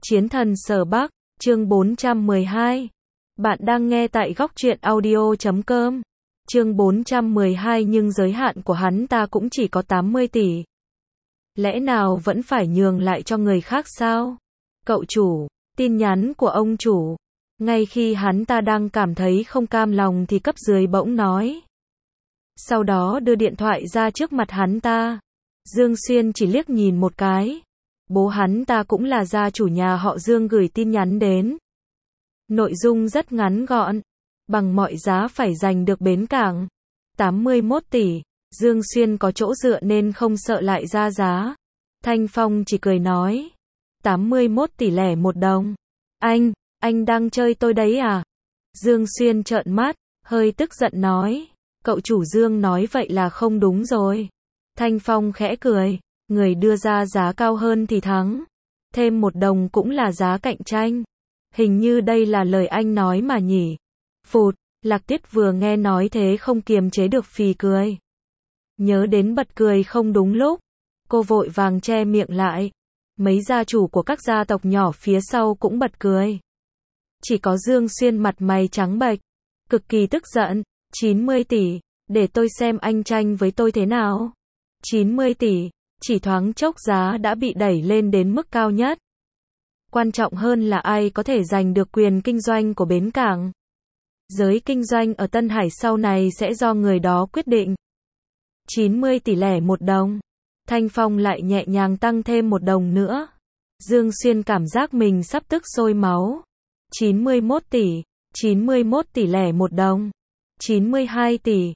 Chiến thần Sở Bắc, chương 412. Bạn đang nghe tại góc truyện audio.com. Chương 412 nhưng giới hạn của hắn ta cũng chỉ có 80 tỷ. Lẽ nào vẫn phải nhường lại cho người khác sao? Cậu chủ, tin nhắn của ông chủ. Ngay khi hắn ta đang cảm thấy không cam lòng thì cấp dưới bỗng nói. Sau đó đưa điện thoại ra trước mặt hắn ta. Dương Xuyên chỉ liếc nhìn một cái. Bố hắn ta cũng là gia chủ nhà họ Dương gửi tin nhắn đến. Nội dung rất ngắn gọn. Bằng mọi giá phải giành được bến cảng. 81 tỷ. Dương Xuyên có chỗ dựa nên không sợ lại ra giá. Thanh Phong chỉ cười nói. 81 tỷ lẻ 1 đồng. Anh đang chơi tôi đấy à? Dương Xuyên trợn mắt, hơi tức giận nói. Cậu chủ Dương nói vậy là không đúng rồi. Thanh Phong khẽ cười. Người đưa ra giá cao hơn thì thắng. Thêm 1 đồng cũng là giá cạnh tranh. Hình như đây là lời anh nói mà nhỉ. Phụt, Lạc Tiết vừa nghe nói thế không kiềm chế được phì cười. Nhớ đến bật cười không đúng lúc. Cô vội vàng che miệng lại. Mấy gia chủ của các gia tộc nhỏ phía sau cũng bật cười. Chỉ có Dương Xuyên mặt mày trắng bệch. Cực kỳ tức giận. 90 tỷ. Để tôi xem anh tranh với tôi thế nào. 90 tỷ. Chỉ thoáng chốc giá đã bị đẩy lên đến mức cao nhất. Quan trọng hơn là ai có thể giành được quyền kinh doanh của bến cảng. Giới kinh doanh ở Tân Hải sau này sẽ do người đó quyết định. 90 tỷ lẻ 1 đồng. Thanh Phong lại nhẹ nhàng tăng thêm 1 đồng nữa. Dương Xuyên cảm giác mình sắp tức sôi máu. 91 tỷ. 91 tỷ lẻ 1 đồng. 92 tỷ.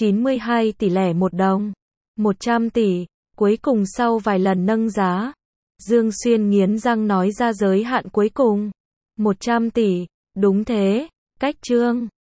92 tỷ lẻ 1 đồng. 100 tỷ. Cuối cùng sau vài lần nâng giá, Dương Xuyên nghiến răng nói ra giới hạn cuối cùng. 100 tỷ. Đúng thế. Cách chương.